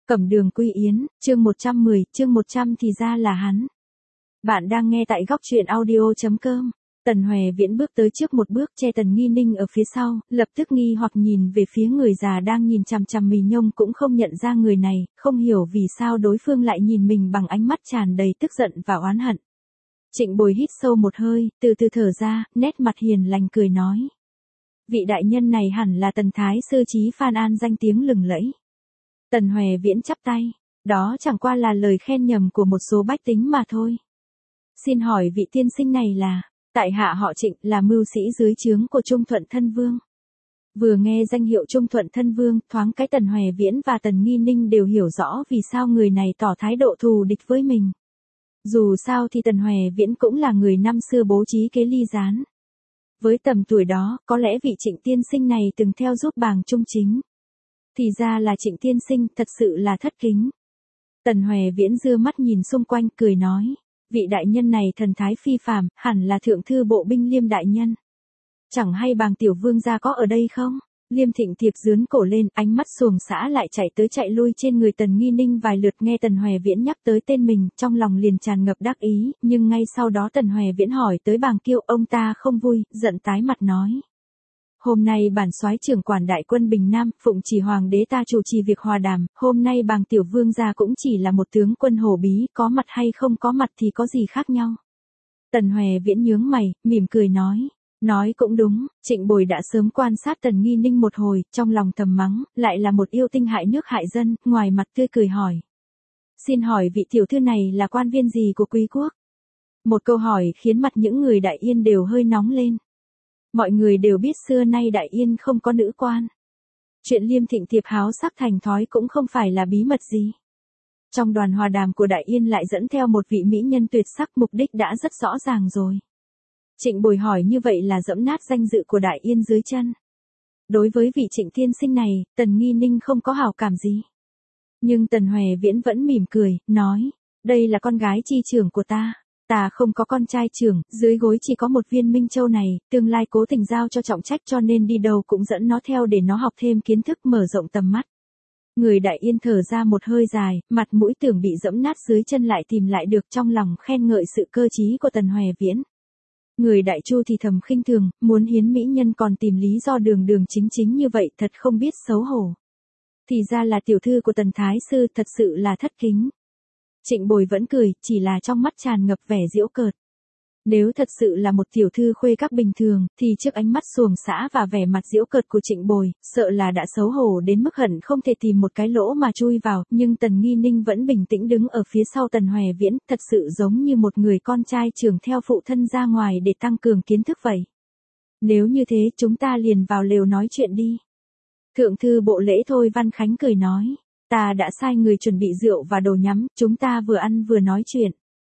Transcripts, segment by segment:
Cẩm Đường Quy Yến, chương 110, chương 100 thì ra là hắn. Bạn đang nghe tại góc truyện audio.com. Tần Hòe Viễn bước tới trước một bước, che Tần Nghi Ninh ở phía sau, lập tức nghi hoặc nhìn về phía người già đang nhìn chằm chằm mình, nhông cũng không nhận ra người này, không hiểu vì sao đối phương lại nhìn mình bằng ánh mắt tràn đầy tức giận và oán hận. Trịnh Bồi hít sâu một hơi, từ từ thở ra, nét mặt hiền lành cười nói. Vị đại nhân này hẳn là Tần Thái Sư Chí Phan An danh tiếng lừng lẫy. Tần Hòe Viễn chắp tay, đó chẳng qua là lời khen nhầm của một số bách tính mà thôi. Xin hỏi vị tiên sinh này là, tại hạ họ Trịnh, là mưu sĩ dưới trướng của Trung Thuận Thân Vương. Vừa nghe danh hiệu Trung Thuận Thân Vương, thoáng cái Tần Hòe Viễn và Tần Nghi Ninh đều hiểu rõ vì sao người này tỏ thái độ thù địch với mình. Dù sao thì Tần Hòe Viễn cũng là người năm xưa bố trí kế ly gián. Với tầm tuổi đó, có lẽ vị Trịnh tiên sinh này từng theo giúp Bàng Trung Chính. Thì ra là Trịnh tiên sinh, thật sự là thất kính. Tần Hòe Viễn đưa mắt nhìn xung quanh, cười nói, vị đại nhân này thần thái phi phàm, hẳn là thượng thư bộ binh Liêm đại nhân. Chẳng hay Bàng tiểu vương gia có ở đây không? Liêm Thịnh Thiệp giướn cổ lên, ánh mắt xuồng xã lại chạy tới chạy lui trên người Tần Nghi Ninh vài lượt, nghe Tần Hòe Viễn nhắc tới tên mình, trong lòng liền tràn ngập đắc ý, nhưng ngay sau đó Tần Hòe Viễn hỏi tới Bàng Kiêu, ông ta không vui, giận tái mặt nói. Hôm nay bản soái trưởng quản đại quân Bình Nam, phụng chỉ hoàng đế ta chủ trì việc hòa đàm, hôm nay Bàng tiểu vương gia cũng chỉ là một tướng quân hổ bí, có mặt hay không có mặt thì có gì khác nhau. Tần Hòe Viễn nhướng mày, mỉm cười nói cũng đúng. Trịnh Bồi đã sớm quan sát Tần Nghi Ninh một hồi, trong lòng thầm mắng, lại là một yêu tinh hại nước hại dân, ngoài mặt tươi cười hỏi. Xin hỏi vị tiểu thư này là quan viên gì của quý quốc? Một câu hỏi khiến mặt những người Đại Yên đều hơi nóng lên. Mọi người đều biết xưa nay Đại Yên không có nữ quan. Chuyện Liêm Thịnh Thiệp háo sắc thành thói cũng không phải là bí mật gì. Trong đoàn hòa đàm của Đại Yên lại dẫn theo một vị mỹ nhân tuyệt sắc, mục đích đã rất rõ ràng rồi. Trịnh Bồi hỏi như vậy là giẫm nát danh dự của Đại Yên dưới chân. Đối với vị Trịnh tiên sinh này, Tần Nghi Ninh không có hảo cảm gì. Nhưng Tần Hòe Viễn vẫn mỉm cười, nói, đây là con gái chi trưởng của ta. Ta không có con trai trưởng, dưới gối chỉ có một viên Minh Châu này, tương lai cố tình giao cho trọng trách, cho nên đi đâu cũng dẫn nó theo để nó học thêm kiến thức, mở rộng tầm mắt. Người Đại Yên thở ra một hơi dài, mặt mũi tưởng bị giẫm nát dưới chân lại tìm lại được, trong lòng khen ngợi sự cơ trí của Tần Hòe Viễn. Người Đại Chu thì thầm khinh thường, muốn hiến mỹ nhân còn tìm lý do đường đường chính chính như vậy, thật không biết xấu hổ. Thì ra là tiểu thư của Tần Thái Sư, thật sự là thất kính. Trịnh Bồi vẫn cười, chỉ là trong mắt tràn ngập vẻ giễu cợt. Nếu thật sự là một tiểu thư khuê các bình thường, thì trước ánh mắt xuồng xã và vẻ mặt giễu cợt của Trịnh Bồi, sợ là đã xấu hổ đến mức hận không thể tìm một cái lỗ mà chui vào, nhưng Tần Nghi Ninh vẫn bình tĩnh đứng ở phía sau Tần Hòe Viễn, thật sự giống như một người con trai trưởng theo phụ thân ra ngoài để tăng cường kiến thức vậy. Nếu như thế, chúng ta liền vào lều nói chuyện đi. Thượng thư bộ lễ Thôi Văn Khánh cười nói. Ta đã sai người chuẩn bị rượu và đồ nhắm, chúng ta vừa ăn vừa nói chuyện.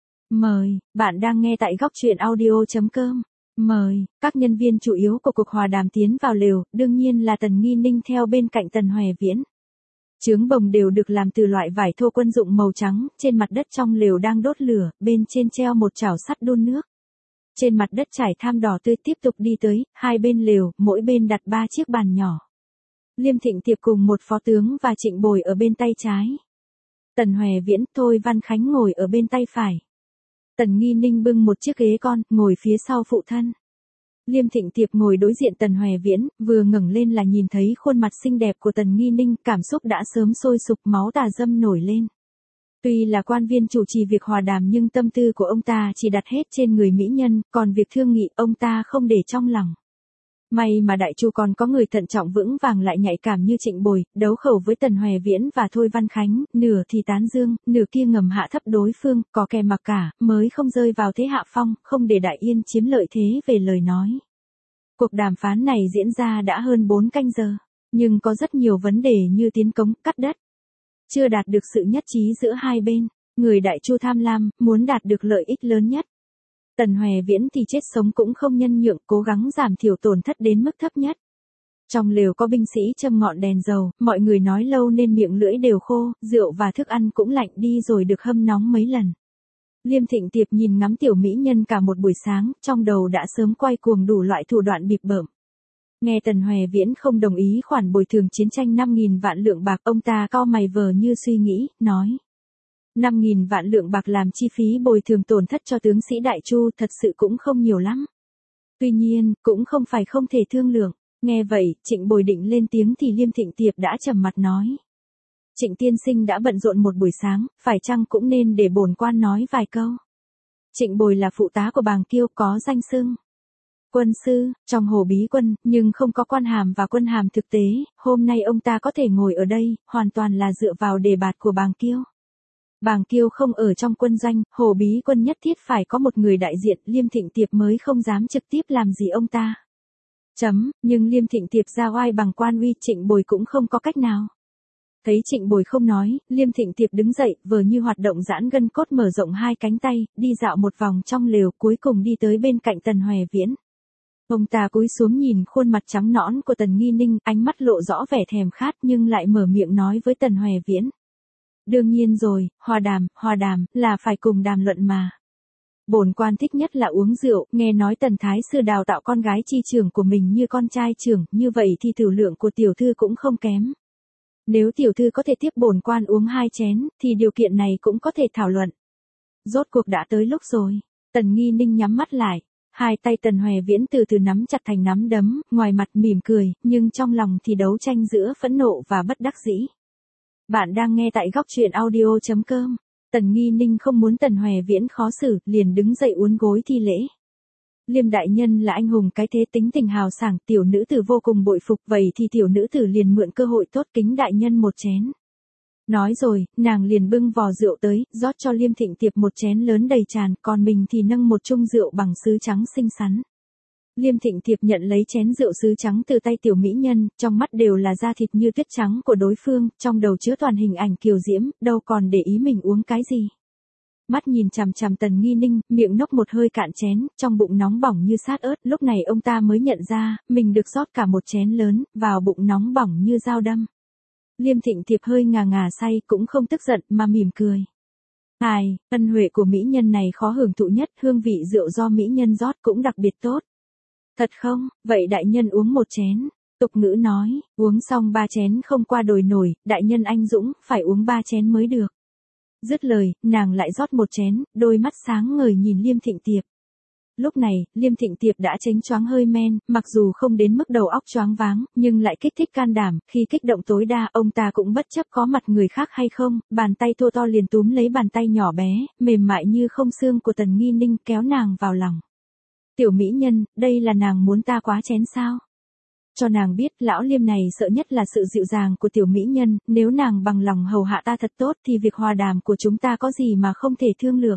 Mời, bạn đang nghe tại góc truyện audio.com. Mời, các nhân viên chủ yếu của cuộc hòa đàm tiến vào lều, đương nhiên là Tần Nghi Ninh theo bên cạnh Tần Hòe Viễn. Chướng bồng đều được làm từ loại vải thô quân dụng màu trắng, trên mặt đất trong lều đang đốt lửa, bên trên treo một chảo sắt đun nước. Trên mặt đất trải tham đỏ tươi, tiếp tục đi tới, hai bên lều, mỗi bên đặt 3 chiếc bàn nhỏ. Liêm Thịnh Thiệp cùng một phó tướng và Trịnh Bồi ở bên tay trái. Tần Hòe Viễn, Thôi Văn Khánh ngồi ở bên tay phải. Tần Nghi Ninh bưng một chiếc ghế con, ngồi phía sau phụ thân. Liêm Thịnh Thiệp ngồi đối diện Tần Hòe Viễn, vừa ngẩng lên là nhìn thấy khuôn mặt xinh đẹp của Tần Nghi Ninh, cảm xúc đã sớm sôi sục, máu tà dâm nổi lên. Tuy là quan viên chủ trì việc hòa đàm nhưng tâm tư của ông ta chỉ đặt hết trên người mỹ nhân, còn việc thương nghị ông ta không để trong lòng. May mà Đại Chu còn có người thận trọng vững vàng lại nhạy cảm như Trịnh Bồi, đấu khẩu với Tần Hòe Viễn và Thôi Văn Khánh, nửa thì tán dương, nửa kia ngầm hạ thấp đối phương, có kẻ mặc cả, mới không rơi vào thế hạ phong, không để Đại Yên chiếm lợi thế về lời nói. Cuộc đàm phán này diễn ra đã hơn 4 canh giờ, nhưng có rất nhiều vấn đề như tiến cống, cắt đất. Chưa đạt được sự nhất trí giữa hai bên, người Đại Chu tham lam, muốn đạt được lợi ích lớn nhất. Tần Hòe Viễn thì chết sống cũng không nhân nhượng, cố gắng giảm thiểu tổn thất đến mức thấp nhất. Trong lều có binh sĩ châm ngọn đèn dầu, mọi người nói lâu nên miệng lưỡi đều khô, rượu và thức ăn cũng lạnh đi rồi được hâm nóng mấy lần. Liêm Thịnh Thiệp nhìn ngắm tiểu mỹ nhân cả một buổi sáng, trong đầu đã sớm quay cuồng đủ loại thủ đoạn bịp bợm. Nghe Tần Hoè Viễn không đồng ý khoản bồi thường chiến tranh 5.000 vạn lượng bạc, ông ta cau mày vờ như suy nghĩ, nói. 5.000 vạn lượng bạc làm chi phí bồi thường tổn thất cho tướng sĩ Đại Chu thật sự cũng không nhiều lắm. Tuy nhiên, cũng không phải không thể thương lượng. Nghe vậy, Trịnh Bồi định lên tiếng thì Liêm Thịnh Tiệp đã trầm mặt nói. Trịnh tiên sinh đã bận rộn một buổi sáng, phải chăng cũng nên để bổn quan nói vài câu. Trịnh Bồi là phụ tá của Bàng Kiêu, có danh xưng quân sư, trong Hồ Bí Quân, nhưng không có quan hàm và quân hàm thực tế, hôm nay ông ta có thể ngồi ở đây, hoàn toàn là dựa vào đề bạt của Bàng Kiêu. Bàng Kiêu không ở trong quân doanh, Hồ Bí Quân nhất thiết phải có một người đại diện, Liêm Thịnh Tiệp mới không dám trực tiếp làm gì ông ta. Nhưng Liêm Thịnh Tiệp ra oai bằng quan uy, Trịnh Bồi cũng không có cách nào. Thấy Trịnh Bồi không nói, Liêm Thịnh Tiệp đứng dậy, vờ như hoạt động giãn gân cốt, mở rộng hai cánh tay, đi dạo một vòng trong lều, cuối cùng đi tới bên cạnh Tần Hoè Viễn. Ông ta cúi xuống nhìn khuôn mặt trắng nõn của Tần Nghi Ninh, ánh mắt lộ rõ vẻ thèm khát nhưng lại mở miệng nói với Tần Hoè Viễn. Đương nhiên rồi, hòa đàm, là phải cùng đàm luận mà. Bổn quan thích nhất là uống rượu, nghe nói Tần Thái Sư đào tạo con gái chi trưởng của mình như con trai trưởng, như vậy thì tiểu lượng của tiểu thư cũng không kém. Nếu tiểu thư có thể tiếp bổn quan uống 2 chén, thì điều kiện này cũng có thể thảo luận. Rốt cuộc đã tới lúc rồi. Tần Nghi Ninh nhắm mắt lại. Hai tay Tần Hoè Viễn từ từ nắm chặt thành nắm đấm, ngoài mặt mỉm cười, nhưng trong lòng thì đấu tranh giữa phẫn nộ và bất đắc dĩ. Bạn đang nghe tại góc truyện audio.com. Tần Nghi Ninh không muốn Tần Hoè Viễn khó xử, liền đứng dậy uốn gối thi lễ. Liêm đại nhân là anh hùng cái thế, tính tình hào sảng, tiểu nữ tử vô cùng bội phục, vậy thì tiểu nữ tử liền mượn cơ hội tốt kính đại nhân một chén. Nói rồi, nàng liền bưng vò rượu tới, rót cho Liêm Thịnh Tiệp một chén lớn đầy tràn, còn mình thì nâng một chung rượu bằng sứ trắng xinh xắn. Liêm Thịnh Tiệp nhận lấy chén rượu sứ trắng từ tay tiểu mỹ nhân, trong mắt đều là da thịt như tuyết trắng của đối phương, trong đầu chứa toàn hình ảnh kiều diễm, đâu còn để ý mình uống cái gì. Mắt nhìn chằm chằm Tần Nghi Ninh, miệng nốc một hơi cạn chén, trong bụng nóng bỏng như sát ớt, lúc này ông ta mới nhận ra, mình được rót cả một chén lớn, vào bụng nóng bỏng như dao đâm. Liêm Thịnh Tiệp hơi ngà ngà say, cũng không tức giận, mà mỉm cười. Ân huệ của mỹ nhân này khó hưởng thụ nhất, hương vị rượu do mỹ nhân rót cũng đặc biệt tốt. Thật không, vậy đại nhân uống một chén. Tục ngữ nói, uống xong 3 chén không qua đồi nổi, đại nhân anh dũng, phải uống 3 chén mới được. Dứt lời, nàng lại rót một chén, đôi mắt sáng ngời nhìn Liêm Thịnh Tiệp. Lúc này, Liêm Thịnh Tiệp đã chánh choáng hơi men, mặc dù không đến mức đầu óc choáng váng, nhưng lại kích thích can đảm, khi kích động tối đa, ông ta cũng bất chấp có mặt người khác hay không, bàn tay thô to liền túm lấy bàn tay nhỏ bé, mềm mại như không xương của Tần Nghi Ninh, kéo nàng vào lòng. Tiểu mỹ nhân, đây là nàng muốn ta quá chén sao? Cho nàng biết, lão Liêm này sợ nhất là sự dịu dàng của tiểu mỹ nhân, nếu nàng bằng lòng hầu hạ ta thật tốt thì việc hòa đàm của chúng ta có gì mà không thể thương lượng.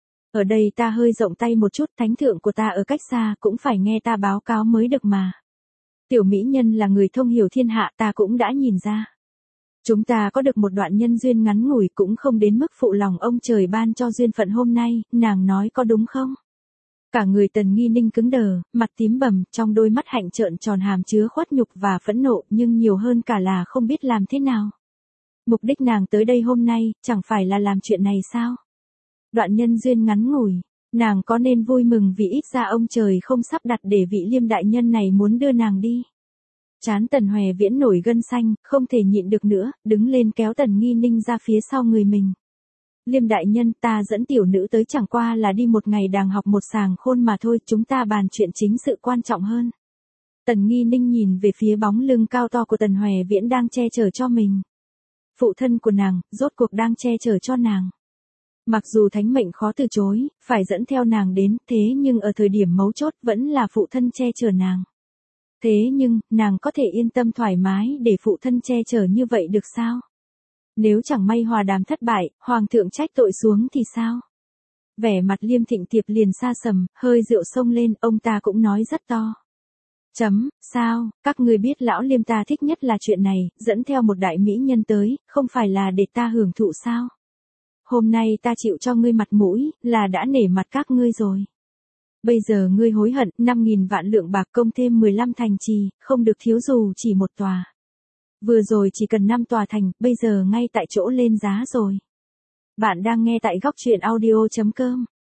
Ở đây ta hơi rộng tay một chút, thánh thượng của ta ở cách xa, cũng phải nghe ta báo cáo mới được mà. Tiểu mỹ nhân là người thông hiểu thiên hạ, ta cũng đã nhìn ra. Chúng ta có được một đoạn nhân duyên ngắn ngủi, cũng không đến mức phụ lòng ông trời ban cho duyên phận hôm nay, nàng nói có đúng không? Cả người Tần Nghi Ninh cứng đờ, mặt tím bầm, trong đôi mắt hạnh trợn tròn hàm chứa khuất nhục và phẫn nộ, nhưng nhiều hơn cả là không biết làm thế nào. Mục đích nàng tới đây hôm nay, chẳng phải là làm chuyện này sao? Đoạn nhân duyên ngắn ngủi, nàng có nên vui mừng vì ít ra ông trời không sắp đặt để vị Liêm đại nhân này muốn đưa nàng đi. Trán Tần Hoè Viễn nổi gân xanh, không thể nhịn được nữa, đứng lên kéo Tần Nghi Ninh ra phía sau người mình. Liêm đại nhân, ta dẫn tiểu nữ tới chẳng qua là đi một ngày đàng học một sàng khôn mà thôi, chúng ta bàn chuyện chính sự quan trọng hơn. Tần Nghi Ninh nhìn về phía bóng lưng cao to của Tần Hoè Viễn đang che chở cho mình. Phụ thân của nàng, rốt cuộc đang che chở cho nàng. Mặc dù thánh mệnh khó từ chối, phải dẫn theo nàng đến, thế nhưng ở thời điểm mấu chốt vẫn là phụ thân che chở nàng. Thế nhưng, nàng có thể yên tâm thoải mái để phụ thân che chở như vậy được sao? Nếu chẳng may hòa đàm thất bại, hoàng thượng trách tội xuống thì sao? Vẻ mặt Liêm Thịnh Tiệp liền sa sầm, hơi rượu xông lên, ông ta cũng nói rất to. Sao, các ngươi biết lão Liêm ta thích nhất là chuyện này, dẫn theo một đại mỹ nhân tới, không phải là để ta hưởng thụ sao? Hôm nay ta chịu cho ngươi mặt mũi, là đã nể mặt các ngươi rồi. Bây giờ ngươi hối hận, 5.000 vạn lượng bạc công thêm 15 thành trì, không được thiếu dù chỉ một tòa. Vừa rồi chỉ cần 5 tòa thành, bây giờ ngay tại chỗ lên giá rồi. Bạn đang nghe tại góc truyện audio.com.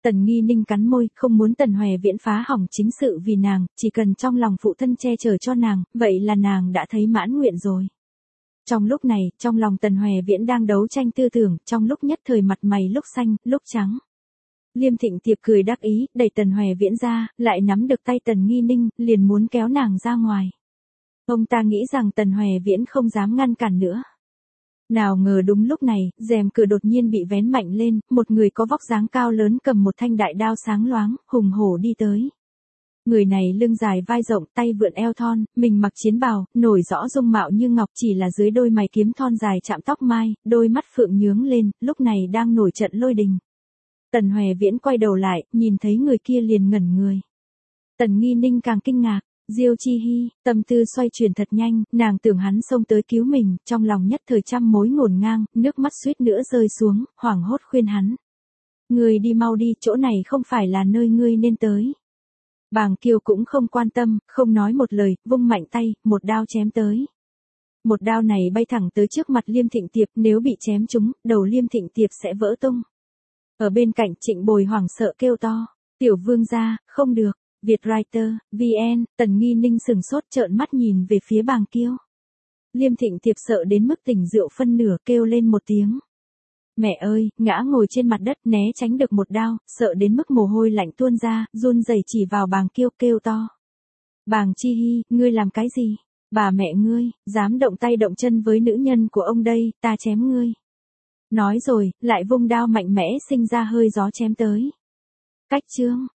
Tần Nghi Ninh cắn môi, không muốn Tần Hoè Viễn phá hỏng chính sự vì nàng, chỉ cần trong lòng phụ thân che chở cho nàng, vậy là nàng đã thấy mãn nguyện rồi. Trong lúc này, trong lòng Tần Hoè Viễn đang đấu tranh tư tưởng, trong lúc nhất thời mặt mày lúc xanh, lúc trắng. Liêm Thịnh Tiệp cười đắc ý, đẩy Tần Hoè Viễn ra, lại nắm được tay Tần Nghi Ninh, liền muốn kéo nàng ra ngoài. Ông ta nghĩ rằng Tần Hoè Viễn không dám ngăn cản nữa. Nào ngờ đúng lúc này, rèm cửa đột nhiên bị vén mạnh lên, một người có vóc dáng cao lớn cầm một thanh đại đao sáng loáng, hùng hổ đi tới. Người này lưng dài vai rộng, tay vượn eo thon, mình mặc chiến bào, nổi rõ dung mạo như ngọc, chỉ là dưới đôi mày kiếm thon dài chạm tóc mai, đôi mắt phượng nhướng lên, lúc này đang nổi trận lôi đình. Tần Hoè Viễn quay đầu lại, nhìn thấy người kia liền ngẩn người. Tần Nghi Ninh càng kinh ngạc. Diêu Chi Hi, tâm tư xoay chuyển thật nhanh, nàng tưởng hắn xông tới cứu mình, trong lòng nhất thời trăm mối ngổn ngang, nước mắt suýt nữa rơi xuống, hoảng hốt khuyên hắn. Ngươi đi mau đi, chỗ này không phải là nơi ngươi nên tới. Bàng Kiều cũng không quan tâm, không nói một lời, vung mạnh tay, một đao chém tới. Một đao này bay thẳng tới trước mặt Liêm Thịnh Tiệp, nếu bị chém trúng, đầu Liêm Thịnh Tiệp sẽ vỡ tung. Ở bên cạnh Trịnh Bồi hoảng sợ kêu to, tiểu vương gia, không được. Vietwriter, VN, Tần Nghi Ninh sừng sốt trợn mắt nhìn về phía Bàng Kiêu. Liêm Thịnh Tiệp sợ đến mức tỉnh rượu phân nửa kêu lên một tiếng. Mẹ ơi, ngã ngồi trên mặt đất né tránh được một đao, sợ đến mức mồ hôi lạnh tuôn ra, run rẩy chỉ vào Bàng Kiêu kêu to. Bàng Chi Hi, ngươi làm cái gì? Bà mẹ ngươi, dám động tay động chân với nữ nhân của ông đây, ta chém ngươi. Nói rồi, lại vung đao mạnh mẽ sinh ra hơi gió chém tới. Cách chương.